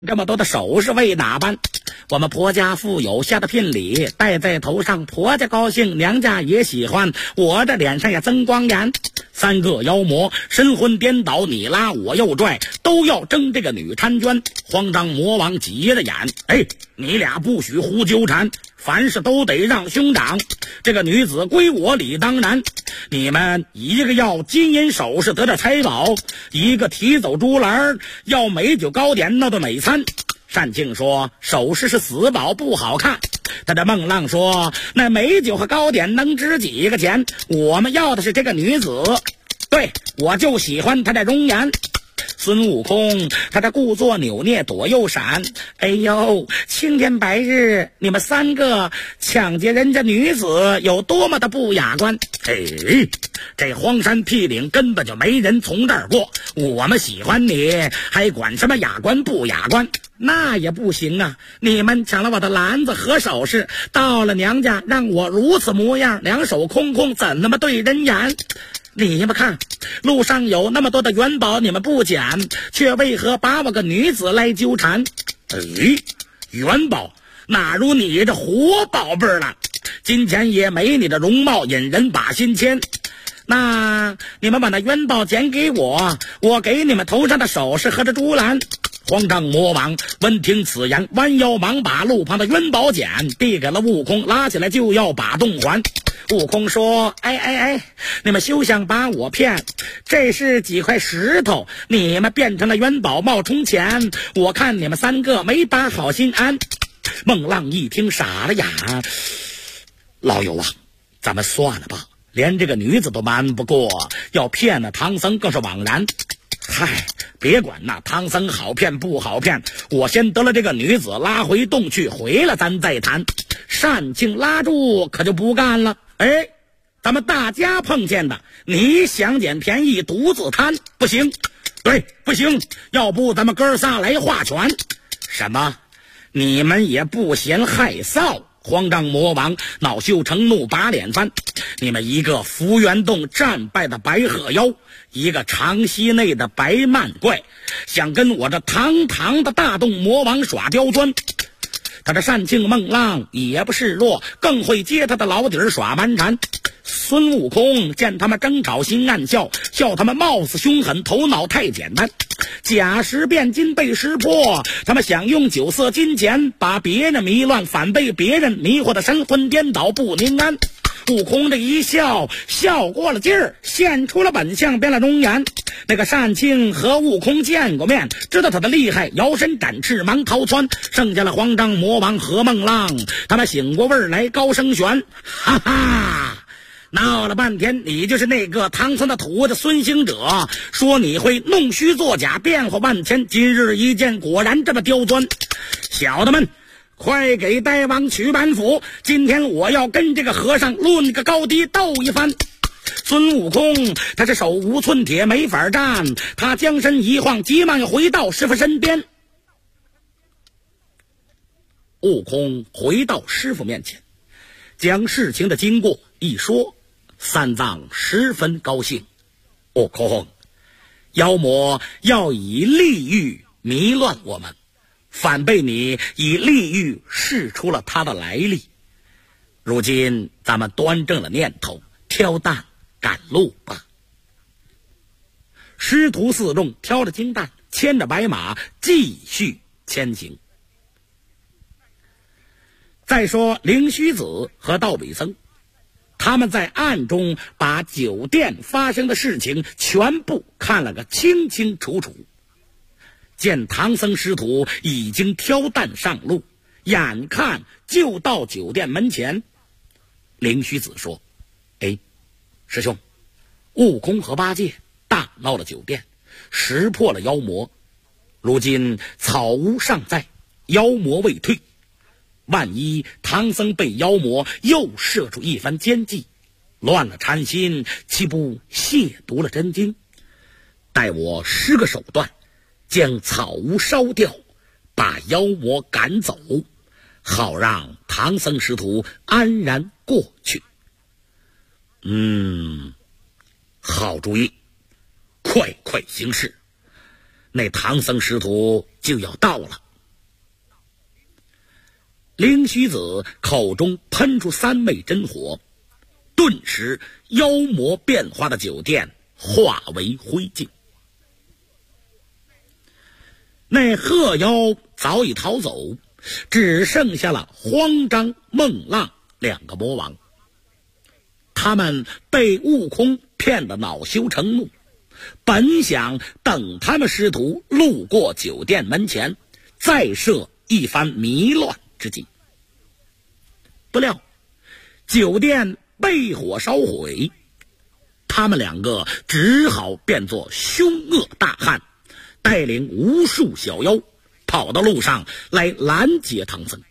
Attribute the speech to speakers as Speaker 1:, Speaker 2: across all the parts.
Speaker 1: 这么多的首饰为哪般？我们婆家富有，下的聘礼戴在头上，婆家高兴，娘家也喜欢，我这脸上也增光颜。三个妖魔神魂颠倒，你拉我又拽，都要争这个女婵娟。慌张魔王急了眼，你俩不许胡纠缠，凡事都得让兄长，这个女子归我理当然。你们一个要金银首饰得着财宝，一个提走猪篮要美酒糕点闹的美餐。单庆说首饰是死宝不好看，他的孟浪说那美酒和糕点能值几个钱，我们要的是这个女子，对，我就喜欢她的容颜。孙悟空他的故作扭捏左右闪，哎呦，青天白日你们三个抢劫人家女子有多么的不雅观。这荒山僻岭根本就没人从这儿过，我们喜欢你还管什么雅观不雅观？那也不行啊，你们抢了我的篮子和首饰，到了娘家让我如此模样，两手空空，怎那么对人言？你们看，路上有那么多的元宝，你们不捡，却为何把我个女子来纠缠？元宝哪如你这活宝贝了？金钱也没你的容貌引人把心牵。那你们把那元宝捡给我，我给你们头上的首饰和这珠篮。慌张魔王闻听此言，弯腰忙把路旁的元宝捡递给了悟空，拉起来就要把洞还。悟空说你们休想把我骗，这是几块石头，你们变成了元宝冒充钱，我看你们三个没把好心安。孟浪一听傻了眼，老友啊，咱们算了吧，连这个女子都瞒不过，要骗了唐僧更是枉然。别管那唐僧好骗不好骗，我先得了这个女子拉回洞去，回来咱再谈。单庆拉住可就不干了，咱们大家碰见的，你想捡便宜独自贪，不行，对，不行，要不咱们哥仨来划拳。什么？你们也不嫌害臊？慌张魔王恼羞成怒，把脸翻。你们一个福元洞战败的白鹤妖，一个长溪内的白曼怪，想跟我这堂堂的大洞魔王耍刁钻。他的单庆孟浪也不示弱，更会接他的老底儿耍蛮缠。孙悟空见他们争吵，心暗笑，笑他们貌似凶狠，头脑太简单。假时变金被识破，他们想用酒色金钱把别人迷乱，反被别人迷惑的神魂颠倒不宁安。悟空这一笑，笑过了劲儿，现出了本相，变了容颜。那个单庆和悟空见过面，知道他的厉害，摇身展翅忙逃窜。剩下了慌张魔王和孟浪，他们醒过味儿来，高声旋，哈哈，闹了半天，你就是那个唐僧的徒子孙行者，说你会弄虚作假，变化万千，今日一见，果然这么刁钻。小的们，快给大王取板斧，今天我要跟这个和尚论个高低，斗一番。孙悟空他是手无寸铁，没法战，他将身一晃，急忙又回到师傅身边。悟空回到师傅面前，将事情的经过一说，三藏十分高兴。悟空，妖魔要以利欲迷乱我们，反被你以利欲示出了他的来历。如今咱们端正了念头，挑担赶路吧。师徒四众挑着金担，牵着白马，继续前行。再说灵虚子和道比僧，他们在暗中把酒店发生的事情全部看了个清清楚楚。见唐僧师徒已经挑担上路，眼看就到酒店门前，灵虚子说：师兄，悟空和八戒大闹了酒店，识破了妖魔，如今草屋尚在，妖魔未退，万一唐僧被妖魔又设出一番奸计，乱了禅心，岂不亵渎了真经？待我施个手段，将草屋烧掉，把妖魔赶走，好让唐僧师徒安然过去。好主意，快快行事。那唐僧师徒就要到了， 灵虚子口中喷出3昧真火，顿时妖魔变化的酒店化为灰烬。那鹤妖早已逃走，只剩下了慌张、孟浪2个魔王。他们被悟空骗得恼羞成怒，本想等他们师徒路过酒店门前，再设一番迷乱之计。不料酒店被火烧毁，他们2个只好变作凶恶大汉，带领无数小妖跑到路上来拦截唐僧。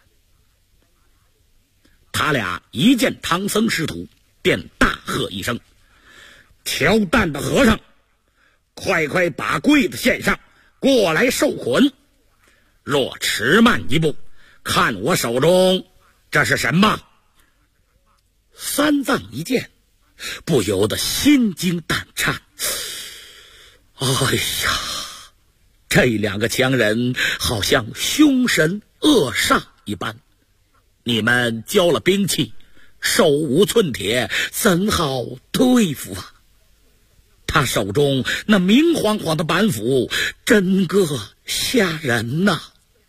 Speaker 1: 他俩一见唐僧师徒，便大喝一声：挑担的和尚，快快把柜子献上，过来受捆！若迟慢一步，看我手中这是什么？三藏一见，不由得心惊胆颤。哎呀，这2个强人好像凶神恶煞一般，你们交了兵器，手无寸铁，怎好对付啊？他手中那明晃晃的板斧，真个吓人呐！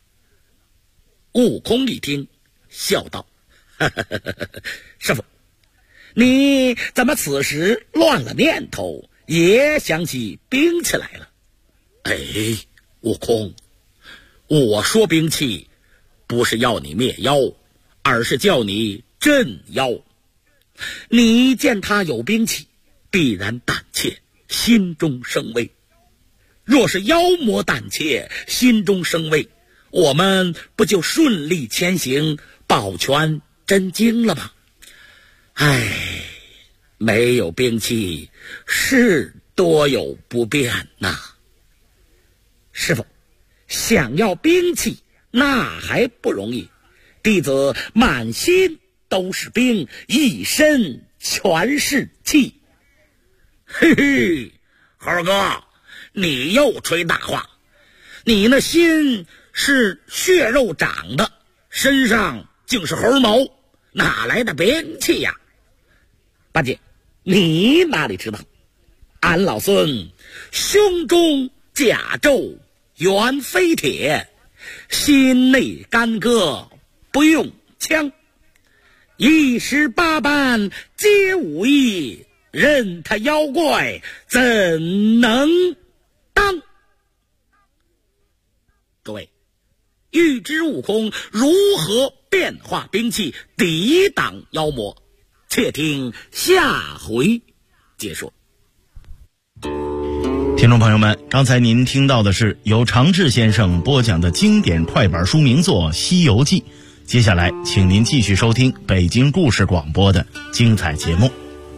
Speaker 1: 悟空一听，笑道：师傅，你怎么此时乱了念头，也想起兵器来了？哎，悟空，我说兵器不是要你灭妖，而是叫你镇妖。你见他有兵器，必然胆怯，心中生畏。若是妖魔胆怯，心中生畏，我们不就顺利前行，保全真经了吗？唉，没有兵器是多有不便呐。师傅，想要兵器那还不容易，弟子满心都是兵，一身全是气。嘿嘿，猴哥，你又吹大话，你那心是血肉长的，身上竟是猴毛，哪来的兵器呀？八戒，你哪里知道？俺老孙胸中甲胄原非铁，心内干戈不用枪，118般皆武艺，任他妖怪怎能当？各位，欲知悟空如何变化兵器抵挡妖魔，且听下回解说。
Speaker 2: 听众朋友们，刚才您听到的是由常志先生播讲的经典快板书名作《西游记》，接下来请您继续收听北京故事广播的精彩节目。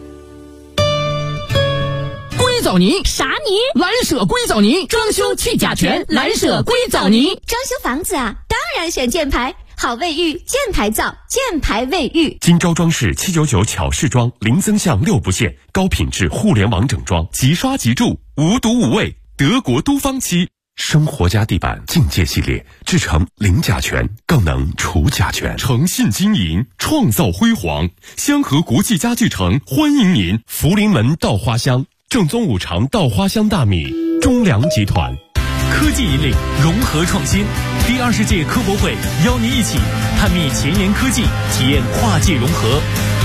Speaker 3: 硅藻泥
Speaker 4: 啥泥？
Speaker 3: 蓝舍硅藻泥，装修去甲醛，蓝舍硅藻泥。
Speaker 4: 装修房子啊，当然选箭牌，好卫浴，箭牌造，箭牌卫浴。
Speaker 5: 金招装饰799巧饰装，零增项6不限，高品质互联网整装，即刷即住，无毒无味，德国都芳漆。生活家地板境界系列制成零甲醛，更能除甲醛，诚信经营，创造辉煌。香河国际家具城欢迎您，福临门稻花香，正宗五常稻花香大米，中粮集团。
Speaker 6: 科技引领，融合创新。第20届科博会邀您一起探秘前沿科技，体验跨界融合。